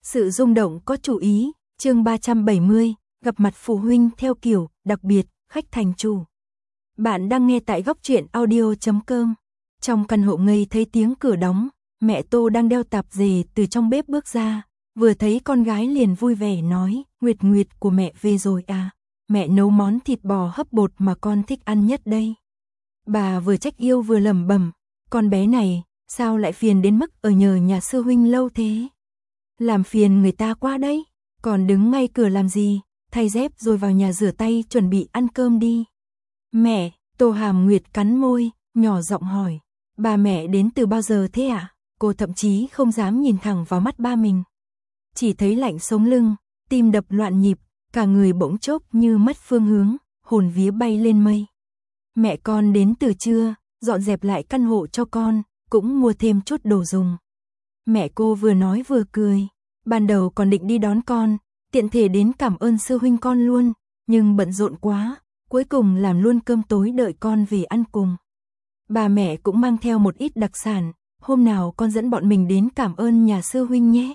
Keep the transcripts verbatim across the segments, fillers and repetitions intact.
Sự rung động có chủ ý, chương ba trăm bảy mươi, gặp mặt phụ huynh theo kiểu đặc biệt, khách thành chủ. Bạn đang nghe tại góc truyện audio chấm com. Trong căn hộ ngây thấy tiếng cửa đóng, mẹ Tô đang đeo tạp dề từ trong bếp bước ra, vừa thấy con gái liền vui vẻ nói, Nguyệt Nguyệt của mẹ về rồi à, mẹ nấu món thịt bò hấp bột mà con thích ăn nhất đây. Bà vừa trách yêu vừa lẩm bẩm, con bé này, sao lại phiền đến mức ở nhờ nhà sư huynh lâu thế? Làm phiền người ta quá đấy, còn đứng ngay cửa làm gì, thay dép rồi vào nhà rửa tay chuẩn bị ăn cơm đi. Mẹ, Tô Hàm Nguyệt cắn môi, nhỏ giọng hỏi, bà mẹ đến từ bao giờ thế ạ? À? Cô thậm chí không dám nhìn thẳng vào mắt ba mình. Chỉ thấy lạnh sống lưng, tim đập loạn nhịp, cả người bỗng chốc như mất phương hướng, hồn vía bay lên mây. Mẹ con đến từ trưa, dọn dẹp lại căn hộ cho con, cũng mua thêm chút đồ dùng. Mẹ cô vừa nói vừa cười, ban đầu còn định đi đón con, tiện thể đến cảm ơn sư huynh con luôn, nhưng bận rộn quá, cuối cùng làm luôn cơm tối đợi con về ăn cùng. Bà mẹ cũng mang theo một ít đặc sản, hôm nào con dẫn bọn mình đến cảm ơn nhà sư huynh nhé.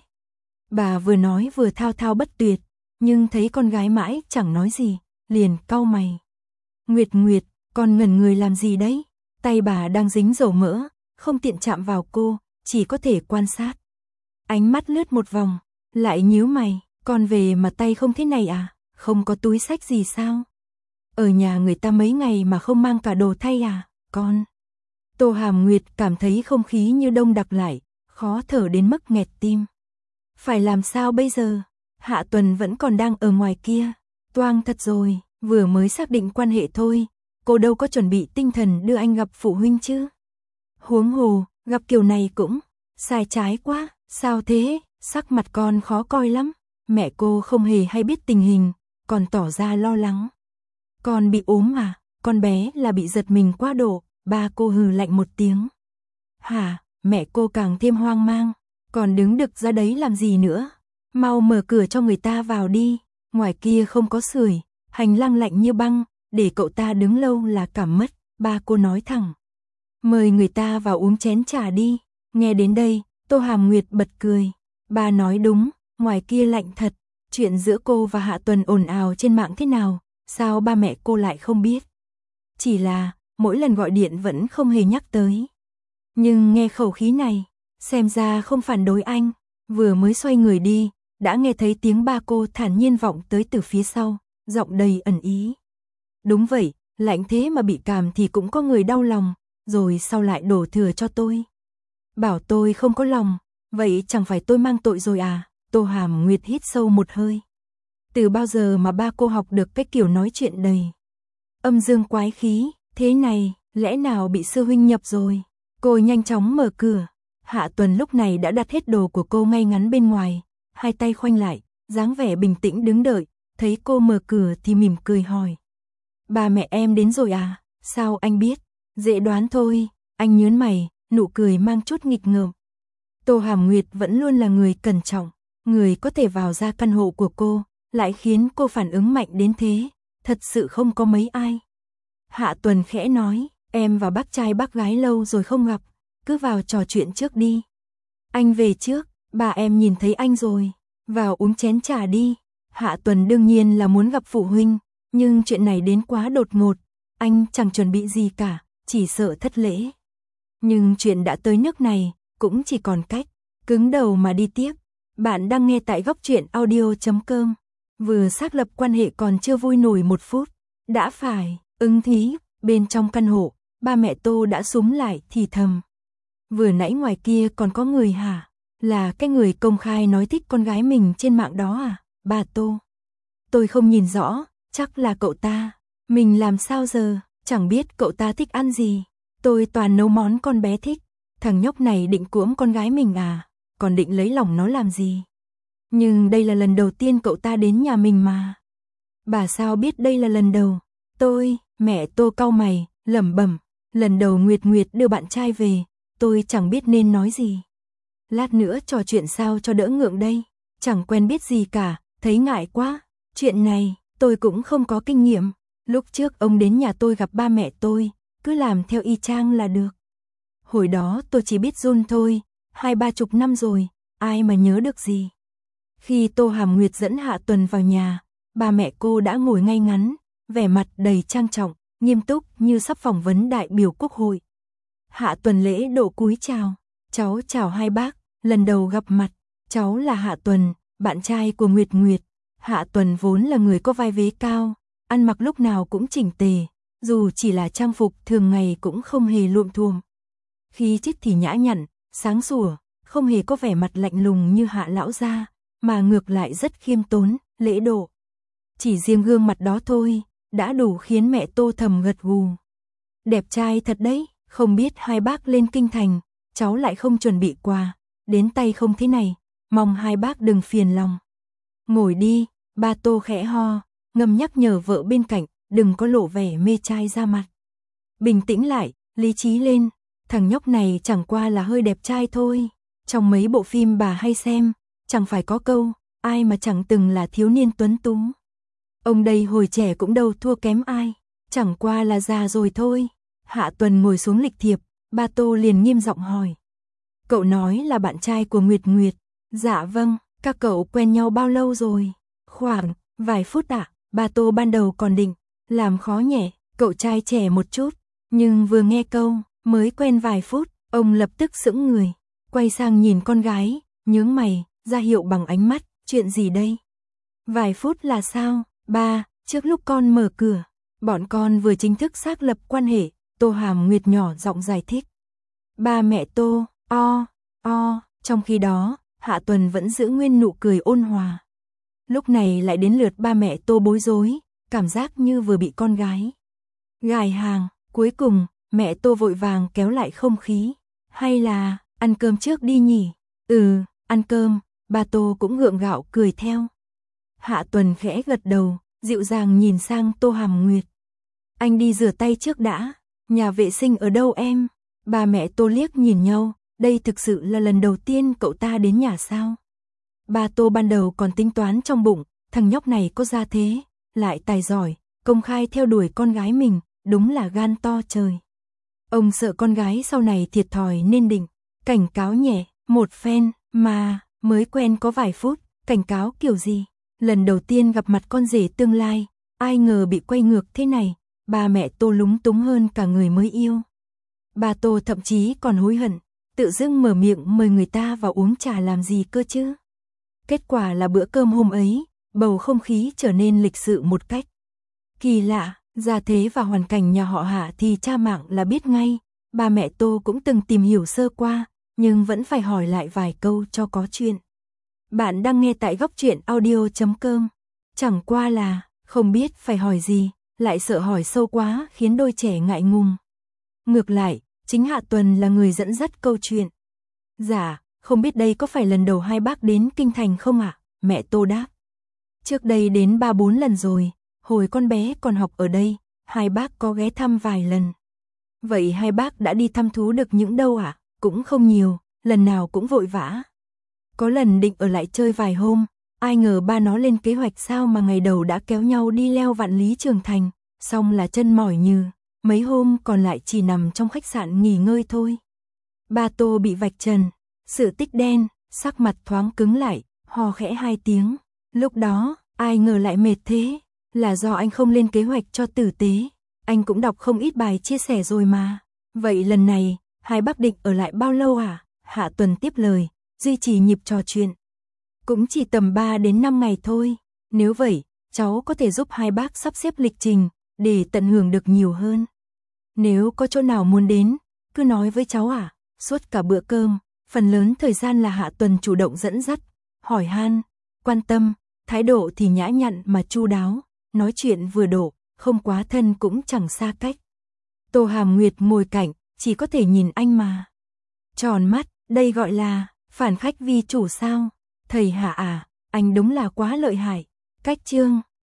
Bà vừa nói vừa thao thao bất tuyệt, nhưng thấy con gái mãi chẳng nói gì, liền cau mày. Nguyệt Nguyệt, con ngẩn người làm gì đấy? Tay bà đang dính dầu mỡ, không tiện chạm vào cô, chỉ có thể quan sát. Ánh mắt lướt một vòng, lại nhíu mày, con về mà tay không thế này à? Không có túi xách gì sao? Ở nhà người ta mấy ngày mà không mang cả đồ thay à? Con. Tô Hàm Nguyệt cảm thấy không khí như đông đặc lại, khó thở đến mức nghẹt tim. Phải làm sao bây giờ? Hạ Tuần vẫn còn đang ở ngoài kia. Toang thật rồi, vừa mới xác định quan hệ thôi, cô đâu có chuẩn bị tinh thần đưa anh gặp phụ huynh chứ. Huống hồ, gặp kiểu này cũng sai trái quá, sao thế? Sắc mặt con khó coi lắm. Mẹ cô không hề hay biết tình hình, còn tỏ ra lo lắng. Con bị ốm à? Con bé là bị giật mình quá độ. Ba cô hừ lạnh một tiếng. Hả? Mẹ cô càng thêm hoang mang. Còn đứng đực ra đấy làm gì nữa? Mau mở cửa cho người ta vào đi. Ngoài kia không có sưởi, hành lang lạnh như băng, để cậu ta đứng lâu là cảm mất. Ba cô nói thẳng. Mời người ta vào uống chén trà đi. Nghe đến đây, Tô Hàm Nguyệt bật cười. Ba nói đúng, ngoài kia lạnh thật. Chuyện giữa cô và Hạ Tuần ồn ào trên mạng thế nào, sao ba mẹ cô lại không biết? Chỉ là, mỗi lần gọi điện vẫn không hề nhắc tới. Nhưng nghe khẩu khí này, xem ra không phản đối anh. Vừa mới xoay người đi, đã nghe thấy tiếng ba cô thản nhiên vọng tới từ phía sau, giọng đầy ẩn ý. Đúng vậy, lạnh thế mà bị cảm thì cũng có người đau lòng, rồi sau lại đổ thừa cho tôi. Bảo tôi không có lòng, vậy chẳng phải tôi mang tội rồi à? Tô Hàm Nguyệt hít sâu một hơi. Từ bao giờ mà ba cô học được cái kiểu nói chuyện đầy âm dương quái khí, thế này, lẽ nào bị sư huynh nhập rồi? Cô nhanh chóng mở cửa. Hạ Tuần lúc này đã đặt hết đồ của cô ngay ngắn bên ngoài, hai tay khoanh lại, dáng vẻ bình tĩnh đứng đợi, thấy cô mở cửa thì mỉm cười hỏi. Ba mẹ em đến rồi à? Sao anh biết? Dễ đoán thôi, anh nhớn mày, nụ cười mang chút nghịch ngợm. Tô Hàm Nguyệt vẫn luôn là người cẩn trọng, người có thể vào ra căn hộ của cô, lại khiến cô phản ứng mạnh đến thế, thật sự không có mấy ai. Hạ Tuần khẽ nói, em và bác trai bác gái lâu rồi không gặp, cứ vào trò chuyện trước đi. Anh về trước, bà em nhìn thấy anh rồi, vào uống chén trà đi. Hạ Tuần đương nhiên là muốn gặp phụ huynh, nhưng chuyện này đến quá đột ngột, anh chẳng chuẩn bị gì cả, chỉ sợ thất lễ. Nhưng chuyện đã tới nước này, cũng chỉ còn cách cứng đầu mà đi tiếp. Bạn đang nghe tại góc truyện audio chấm com. Vừa xác lập quan hệ còn chưa vui nổi một phút, đã phải ứng thí. Bên trong căn hộ, ba mẹ Tô đã súm lại thì thầm. Vừa nãy ngoài kia còn có người hả? Là cái người công khai nói thích con gái mình trên mạng đó à? Bà Tô. Tôi không nhìn rõ, chắc là cậu ta. Mình làm sao giờ, chẳng biết cậu ta thích ăn gì. Tôi toàn nấu món con bé thích. Thằng nhóc này định cuỗm con gái mình à? Còn định lấy lòng nó làm gì? Nhưng đây là lần đầu tiên cậu ta đến nhà mình mà. Bà sao biết đây là lần đầu? Tôi, mẹ Tô cau mày, lẩm bẩm, lần đầu Nguyệt Nguyệt đưa bạn trai về, tôi chẳng biết nên nói gì. Lát nữa trò chuyện sao cho đỡ ngượng đây, chẳng quen biết gì cả, thấy ngại quá. Chuyện này, tôi cũng không có kinh nghiệm. Lúc trước ông đến nhà tôi gặp ba mẹ tôi, cứ làm theo y chang là được. Hồi đó tôi chỉ biết run thôi, hai ba chục năm rồi, ai mà nhớ được gì. Khi Tô Hàm Nguyệt dẫn Hạ Tuần vào nhà, ba mẹ cô đã ngồi ngay ngắn, vẻ mặt đầy trang trọng, nghiêm túc như sắp phỏng vấn đại biểu quốc hội. Hạ Tuần lễ độ cúi chào, cháu chào hai bác, lần đầu gặp mặt, cháu là Hạ Tuần, bạn trai của Nguyệt Nguyệt. Hạ Tuần vốn là người có vai vế cao, ăn mặc lúc nào cũng chỉnh tề, dù chỉ là trang phục thường ngày cũng không hề luộm thuộm. Khí chất thì nhã nhặn, sáng sủa, không hề có vẻ mặt lạnh lùng như Hạ lão gia, mà ngược lại rất khiêm tốn, lễ độ. Chỉ riêng gương mặt đó thôi, đã đủ khiến mẹ Tô thầm gật gù. Đẹp trai thật đấy, không biết hai bác lên kinh thành, cháu lại không chuẩn bị quà, đến tay không thế này, mong hai bác đừng phiền lòng. Ngồi đi, ba Tô khẽ ho, ngầm nhắc nhở vợ bên cạnh, đừng có lộ vẻ mê trai ra mặt. Bình tĩnh lại, lý trí lên, thằng nhóc này chẳng qua là hơi đẹp trai thôi. Trong mấy bộ phim bà hay xem, chẳng phải có câu, ai mà chẳng từng là thiếu niên tuấn tú. Ông đây hồi trẻ cũng đâu thua kém ai, chẳng qua là già rồi thôi. Hạ Tuần ngồi xuống lịch thiệp, ba Tô liền nghiêm giọng hỏi. Cậu nói là bạn trai của Nguyệt Nguyệt. Dạ vâng, các cậu quen nhau bao lâu rồi? Khoảng vài phút ạ. Ba Tô ban đầu còn định làm khó nhẹ cậu trai trẻ một chút, nhưng vừa nghe câu mới quen vài phút, ông lập tức sững người, quay sang nhìn con gái, nhướng mày, ra hiệu bằng ánh mắt, chuyện gì đây? Vài phút là sao? Ba, trước lúc con mở cửa, bọn con vừa chính thức xác lập quan hệ. Tô Hàm Nguyệt nhỏ giọng giải thích. Ba mẹ Tô, o, o, trong khi đó, Hạ Tuần vẫn giữ nguyên nụ cười ôn hòa. Lúc này lại đến lượt ba mẹ Tô bối rối, cảm giác như vừa bị con gái gài hàng. Cuối cùng, mẹ Tô vội vàng kéo lại không khí. Hay là, ăn cơm trước đi nhỉ? Ừ, ăn cơm, ba Tô cũng gượng gạo cười theo. Hạ Tuần khẽ gật đầu, dịu dàng nhìn sang Tô Hàm Nguyệt. Anh đi rửa tay trước đã, nhà vệ sinh ở đâu em? Ba mẹ Tô liếc nhìn nhau, đây thực sự là lần đầu tiên cậu ta đến nhà sao? Ba Tô ban đầu còn tính toán trong bụng, thằng nhóc này có gia thế, lại tài giỏi, công khai theo đuổi con gái mình, đúng là gan to trời. Ông sợ con gái sau này thiệt thòi nên định cảnh cáo nhẹ, một phen, mà, mới quen có vài phút, cảnh cáo kiểu gì? Lần đầu tiên gặp mặt con rể tương lai, ai ngờ bị quay ngược thế này, ba mẹ Tô lúng túng hơn cả người mới yêu. Ba Tô thậm chí còn hối hận, tự dưng mở miệng mời người ta vào uống trà làm gì cơ chứ? Kết quả là bữa cơm hôm ấy, bầu không khí trở nên lịch sự một cách kỳ lạ. Gia thế và hoàn cảnh nhà họ Hạ thì cha mạng là biết ngay, ba mẹ Tô cũng từng tìm hiểu sơ qua, nhưng vẫn phải hỏi lại vài câu cho có chuyện. Bạn đang nghe tại góc truyện audio chấm com. Chẳng qua là, không biết phải hỏi gì, lại sợ hỏi sâu quá khiến đôi trẻ ngại ngùng. Ngược lại, chính Hạ Tuần là người dẫn dắt câu chuyện. Dạ, không biết đây có phải lần đầu hai bác đến kinh thành không ạ? Mẹ Tô đáp. Trước đây đến ba bốn lần rồi, hồi con bé còn học ở đây, hai bác có ghé thăm vài lần. Vậy hai bác đã đi thăm thú được những đâu ạ? Cũng không nhiều, lần nào cũng vội vã. Có lần định ở lại chơi vài hôm, ai ngờ ba nó lên kế hoạch sao mà ngày đầu đã kéo nhau đi leo Vạn Lý Trường Thành, xong là chân mỏi như, mấy hôm còn lại chỉ nằm trong khách sạn nghỉ ngơi thôi. Ba Tô bị vạch trần, sự tích đen, sắc mặt thoáng cứng lại, hò khẽ hai tiếng. Lúc đó, ai ngờ lại mệt thế, là do anh không lên kế hoạch cho tử tế. Anh cũng đọc không ít bài chia sẻ rồi mà. Vậy lần này, hai bác định ở lại bao lâu à? Hạ Tuần tiếp lời, duy trì nhịp trò chuyện. Cũng chỉ tầm ba đến năm ngày thôi. Nếu vậy, cháu có thể giúp hai bác sắp xếp lịch trình, để tận hưởng được nhiều hơn. Nếu có chỗ nào muốn đến, cứ nói với cháu à. Suốt cả bữa cơm, phần lớn thời gian là Hạ Tuần chủ động dẫn dắt, hỏi han, quan tâm, thái độ thì nhã nhặn mà chu đáo, nói chuyện vừa độ, không quá thân cũng chẳng xa cách. Tô Hàm Nguyệt ngồi cạnh, chỉ có thể nhìn anh mà tròn mắt, đây gọi là phản khách vi chủ sao? Thầy Hạ à, anh đúng là quá lợi hại. Cách chương